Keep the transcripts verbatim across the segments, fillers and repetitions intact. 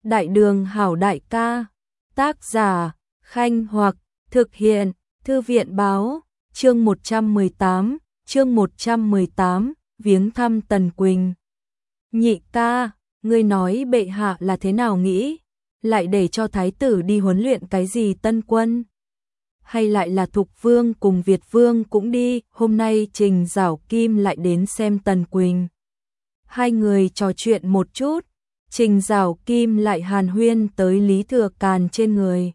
Đại đường hảo đại ca, tác giả, Khanh Hoặc, thực hiện, Thư viện báo, chương một trăm mười tám, chương một trăm mười tám, viếng thăm Tần Quỳnh. Nhị ca, ngươi nói bệ hạ là thế nào nghĩ? Lại để cho thái tử đi huấn luyện cái gì tân quân? Hay lại là Thục Vương cùng Việt Vương cũng đi, hôm nay Trình Giảo Kim lại đến xem Tần Quỳnh. Hai người trò chuyện một chút, Trình Giảo Kim lại hàn huyên tới Lý Thừa Càn trên người.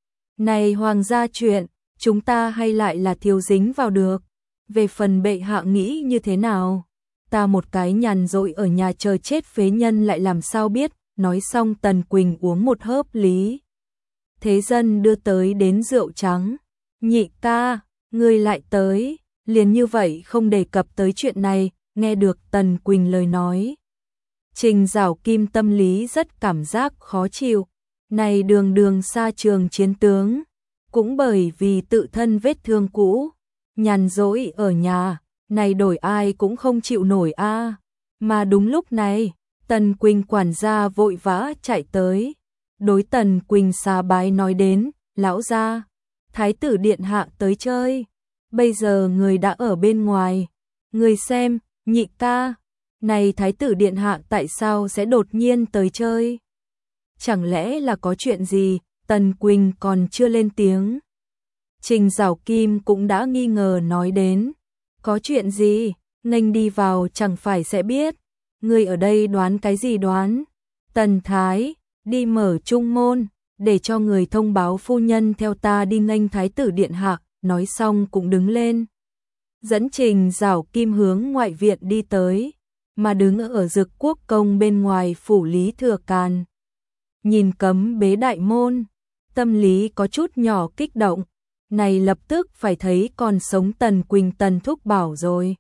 Này hoàng gia chuyện, chúng ta hay lại là thiếu dính vào được. Về phần bệ hạ nghĩ như thế nào? Ta một cái nhàn rỗi ở nhà chờ chết phế nhân lại làm sao biết. Nói xong Tần Quỳnh uống một hớp Lý Thế Dân đưa tới đến rượu trắng. Nhị ca, ngươi lại tới, liền như vậy không đề cập tới chuyện này, nghe được Tần Quỳnh lời nói. Trình Giảo Kim tâm lý rất cảm giác khó chịu, này đường đường xa trường chiến tướng, cũng bởi vì tự thân vết thương cũ, nhàn rỗi ở nhà, này đổi ai cũng không chịu nổi a. Mà đúng lúc này, Tần Quỳnh quản gia vội vã chạy tới, đối Tần Quỳnh xá bái nói đến, lão gia, thái tử điện hạ tới chơi, bây giờ người đã ở bên ngoài, người xem, nhị ca, này thái tử điện hạ tại sao sẽ đột nhiên tới chơi? Chẳng lẽ là có chuyện gì? Tần Quỳnh còn chưa lên tiếng. Trình Giảo Kim cũng đã nghi ngờ nói đến, có chuyện gì, nghênh đi vào chẳng phải sẽ biết. Ngươi ở đây đoán cái gì đoán? Tần Thái, đi mở trung môn, để cho người thông báo phu nhân theo ta đi nghênh thái tử điện hạ, nói xong cũng đứng lên. Dẫn Trình Giảo Kim hướng ngoại viện đi tới, mà đứng ở Dực Quốc công bên ngoài phủ Lý Thừa Càn. Nhìn cấm bế đại môn, tâm lý có chút nhỏ kích động, này lập tức phải thấy còn sống Tần Quỳnh Tần Thúc Bảo rồi.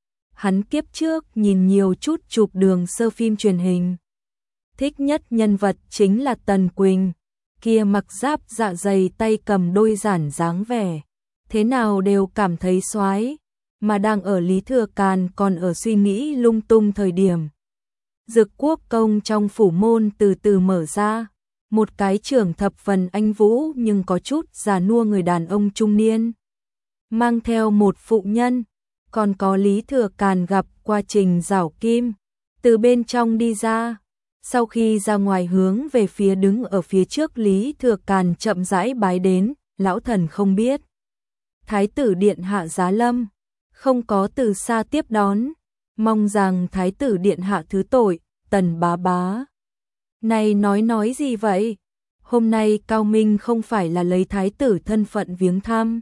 Hắn kiếp trước nhìn nhiều chút chụp đường sơ phim truyền hình. Thích nhất nhân vật chính là Tần Quỳnh, kia mặc giáp dạ dày tay cầm đôi giản dáng vẻ. Thế nào đều cảm thấy soái, mà đang ở Lý Thừa Càn còn ở suy nghĩ lung tung thời điểm. Dực Quốc công trong phủ môn từ từ mở ra, một cái trưởng thập phần anh vũ nhưng có chút già nua người đàn ông trung niên. Mang theo một phụ nhân, còn có Lý Thừa Càn gặp qua Trình Giảo Kim, từ bên trong đi ra. Sau khi ra ngoài hướng về phía đứng ở phía trước Lý Thừa Càn chậm rãi bái đến, lão thần không biết. Thái tử điện hạ giá lâm, không có từ xa tiếp đón, mong rằng thái tử điện hạ thứ tội. Tần bá bá, này nói nói gì vậy? Hôm nay Cao Minh không phải là lấy thái tử thân phận viếng thăm,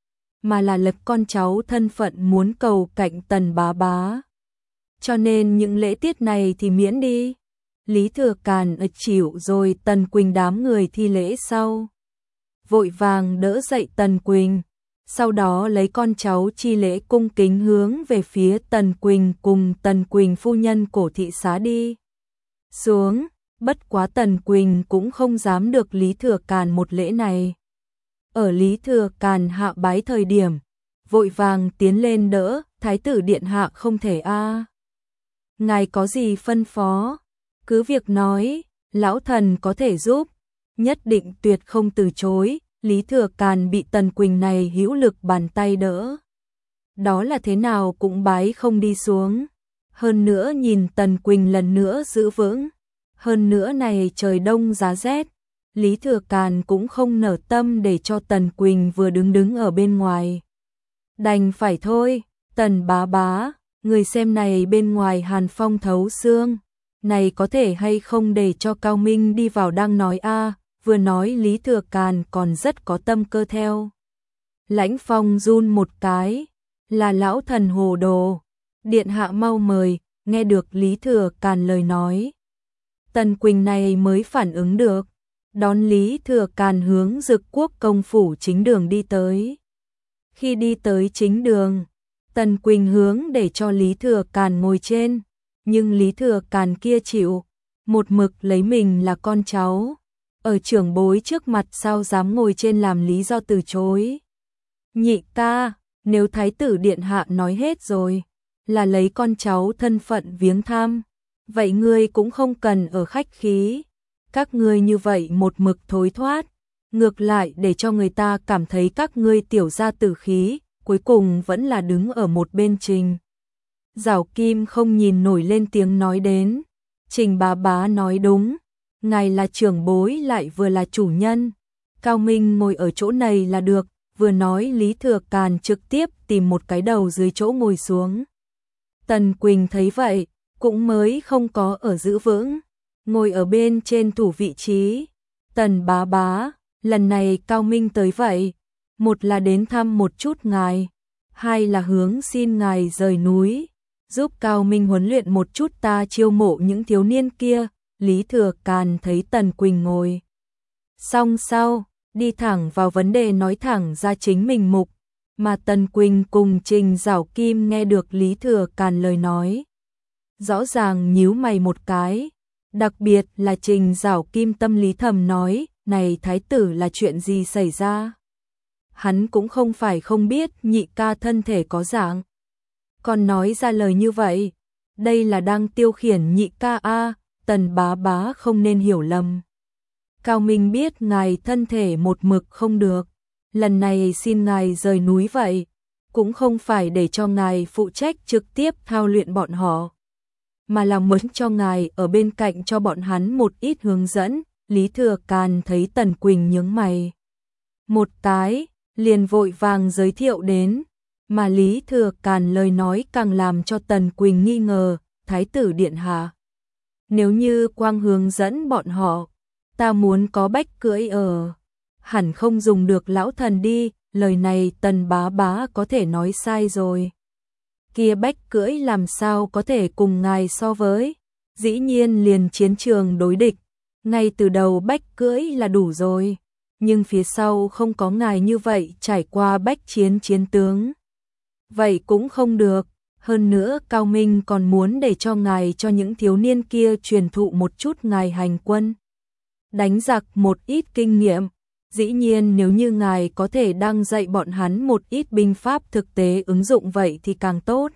mà là lập con cháu thân phận muốn cầu cạnh Tần bá bá. Cho nên những lễ tiết này thì miễn đi. Lý Thừa Càn ực chịu rồi Tần Quỳnh đám người thi lễ sau. Vội vàng đỡ dậy Tần Quỳnh, sau đó lấy con cháu chi lễ cung kính hướng về phía Tần Quỳnh cùng Tần Quỳnh phu nhân cổ thị xá đi xuống, bất quá Tần Quỳnh cũng không dám được Lý Thừa Càn một lễ này. Ở Lý Thừa Càn hạ bái thời điểm, vội vàng tiến lên đỡ, thái tử điện hạ không thể a. Ngài có gì phân phó, cứ việc nói, lão thần có thể giúp, nhất định tuyệt không từ chối. Lý Thừa Càn bị Tần Quỳnh này hữu lực bàn tay đỡ, đó là thế nào cũng bái không đi xuống. Hơn nữa nhìn Tần Quỳnh lần nữa giữ vững, hơn nữa này trời đông giá rét, Lý Thừa Càn cũng không nở tâm để cho Tần Quỳnh vừa đứng đứng ở bên ngoài. Đành phải thôi, Tần bá bá, người xem này bên ngoài hàn phong thấu xương, này có thể hay không để cho Cao Minh đi vào đang nói a. Vừa nói Lý Thừa Càn còn rất có tâm cơ theo. Lãnh Phong run một cái, là lão thần hồ đồ, điện hạ mau mời. Nghe được Lý Thừa Càn lời nói, Tần Quỳnh này mới phản ứng được, đón Lý Thừa Càn hướng Dực Quốc công phủ chính đường đi tới. Khi đi tới chính đường, Tần Quỳnh hướng để cho Lý Thừa Càn ngồi trên, nhưng Lý Thừa Càn kia chịu, một mực lấy mình là con cháu, ở trưởng bối trước mặt sao dám ngồi trên làm lý do từ chối. Nhị ca, nếu thái tử điện hạ nói hết rồi, là lấy con cháu thân phận viếng thăm, vậy ngươi cũng không cần ở khách khí. các ngươi như vậy một mực thối thoát, ngược lại để cho người ta cảm thấy các ngươi tiểu gia tử khí, cuối cùng vẫn là đứng ở một bên Trình. Giảo Kim không nhìn nổi lên tiếng nói đến. Trình bá bá nói đúng, ngài là trưởng bối lại vừa là chủ nhân. Cao Minh ngồi ở chỗ này là được, vừa nói Lý Thừa Càn trực tiếp tìm một cái đầu dưới chỗ ngồi xuống. Tần Quỳnh thấy vậy, cũng mới không có ở giữ vững, ngồi ở bên trên thủ vị trí. Tần bá bá, lần này Cao Minh tới vậy, một là đến thăm một chút ngài, hai là hướng xin ngài rời núi, giúp Cao Minh huấn luyện một chút ta chiêu mộ những thiếu niên kia. Lý Thừa Càn thấy Tần Quỳnh ngồi xong sau, đi thẳng vào vấn đề nói thẳng ra chính mình mục, mà Tần Quỳnh cùng Trình Giảo Kim nghe được Lý Thừa Càn lời nói. Rõ ràng nhíu mày một cái, đặc biệt là Trình Giảo Kim tâm lý thầm nói, này thái tử là chuyện gì xảy ra? Hắn cũng không phải không biết nhị ca thân thể có dạng, còn nói ra lời như vậy, đây là đang tiêu khiển nhị ca a. Tần bá bá không nên hiểu lầm. Cao Minh biết ngài thân thể một mực không được, lần này xin ngài rời núi vậy, cũng không phải để cho ngài phụ trách trực tiếp thao luyện bọn họ, mà là muốn cho ngài ở bên cạnh cho bọn hắn một ít hướng dẫn. Lý Thừa Càn thấy Tần Quỳnh nhướng mày một cái, liền vội vàng giới thiệu đến, mà Lý Thừa Càn lời nói càng làm cho Tần Quỳnh nghi ngờ, thái tử điện hạ, nếu như quang hướng dẫn bọn họ, ta muốn có bách cưỡi ở, hẳn không dùng được lão thần đi. Lời này Tần bá bá có thể nói sai rồi. Kia bách cưỡi làm sao có thể cùng ngài so với, dĩ nhiên liền chiến trường đối địch, ngay từ đầu bách cưỡi là đủ rồi, nhưng phía sau không có ngài như vậy trải qua bách chiến chiến tướng, vậy cũng không được. Hơn nữa Cao Minh còn muốn để cho ngài cho những thiếu niên kia truyền thụ một chút ngài hành quân, đánh giặc một ít kinh nghiệm. Dĩ nhiên nếu như ngài có thể đang dạy bọn hắn một ít binh pháp thực tế ứng dụng vậy thì càng tốt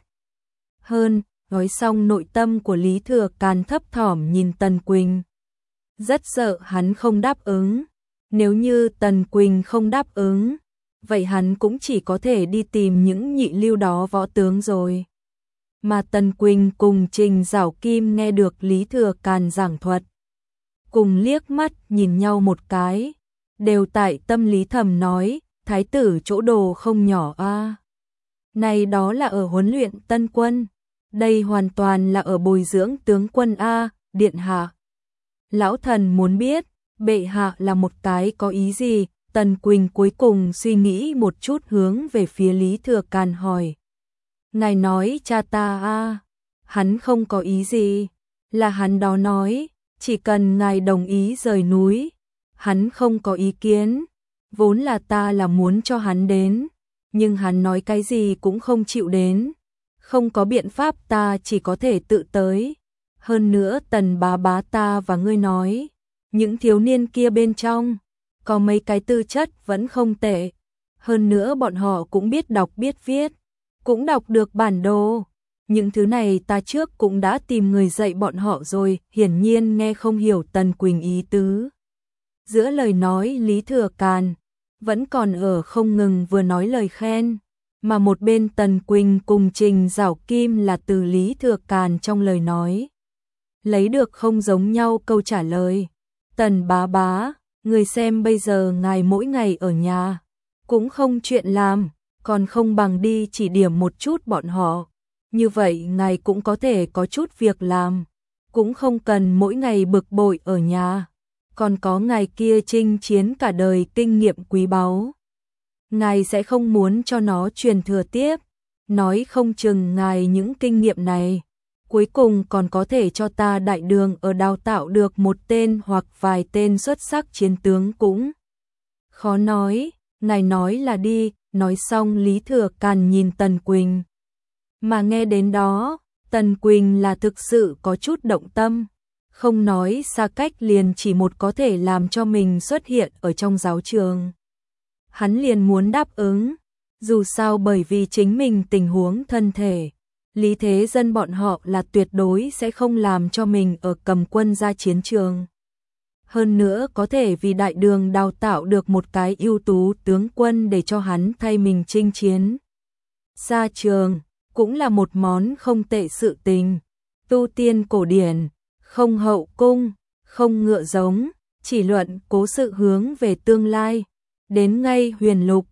hơn. Nói xong nội tâm của Lý Thừa Càn thấp thỏm nhìn Tần Quỳnh, rất sợ hắn không đáp ứng. Nếu như Tần Quỳnh không đáp ứng, vậy hắn cũng chỉ có thể đi tìm những nhị lưu đó võ tướng rồi. Mà Tần Quỳnh cùng Trình Giảo Kim nghe được Lý Thừa Càn giảng thuật, cùng liếc mắt nhìn nhau một cái, đều tại tâm lý thầm nói, thái tử chỗ đồ không nhỏ a. À. Này đó là ở huấn luyện tân quân, đây hoàn toàn là ở bồi dưỡng tướng quân a. À, điện hạ. Lão thần muốn biết, bệ hạ là một cái có ý gì? Tần Quỳnh cuối cùng suy nghĩ một chút hướng về phía Lý Thừa Càn hỏi. Ngài nói cha ta a, à, hắn không có ý gì, là hắn đó nói, chỉ cần ngài đồng ý rời núi, hắn không có ý kiến, vốn là ta là muốn cho hắn đến, nhưng hắn nói cái gì cũng không chịu đến, không có biện pháp ta chỉ có thể tự tới. Hơn nữa Tần bá bá ta và ngươi nói, những thiếu niên kia bên trong, có mấy cái tư chất vẫn không tệ, hơn nữa bọn họ cũng biết đọc biết viết, cũng đọc được bản đồ. Những thứ này ta trước cũng đã tìm người dạy bọn họ rồi. Hiển nhiên nghe không hiểu Tần Quỳnh ý tứ. Giữa lời nói Lý Thừa Càn vẫn còn ở không ngừng vừa nói lời khen, mà một bên Tần Quỳnh cùng Trình Giảo Kim là từ Lý Thừa Càn trong lời nói lấy được không giống nhau câu trả lời. Tần bá bá, người xem bây giờ ngài mỗi ngày ở nhà cũng không chuyện làm, còn không bằng đi chỉ điểm một chút bọn họ, như vậy ngài cũng có thể có chút việc làm, cũng không cần mỗi ngày bực bội ở nhà, còn có ngài kia chinh chiến cả đời kinh nghiệm quý báu, ngài sẽ không muốn cho nó truyền thừa tiếp, nói không chừng ngài những kinh nghiệm này cuối cùng còn có thể cho ta đại đường ở đào tạo được một tên hoặc vài tên xuất sắc chiến tướng cũng khó nói. Ngài nói là đi. Nói xong Lý Thừa Càn nhìn Tần Quỳnh, mà nghe đến đó Tần Quỳnh là thực sự có chút động tâm, không nói xa cách liền chỉ một có thể làm cho mình xuất hiện ở trong giáo trường, hắn liền muốn đáp ứng. Dù sao bởi vì chính mình tình huống thân thể, Lý Thế Dân bọn họ là tuyệt đối sẽ không làm cho mình ở cầm quân ra chiến trường. hơn nữa có thể vì đại đường đào tạo được một cái ưu tú tướng quân để cho hắn thay mình chinh chiến. Xa trường, cũng là một món không tệ sự tình. Tu tiên cổ điển, không hậu cung, không ngựa giống, chỉ luận cố sự hướng về tương lai. Đến ngay huyền lục,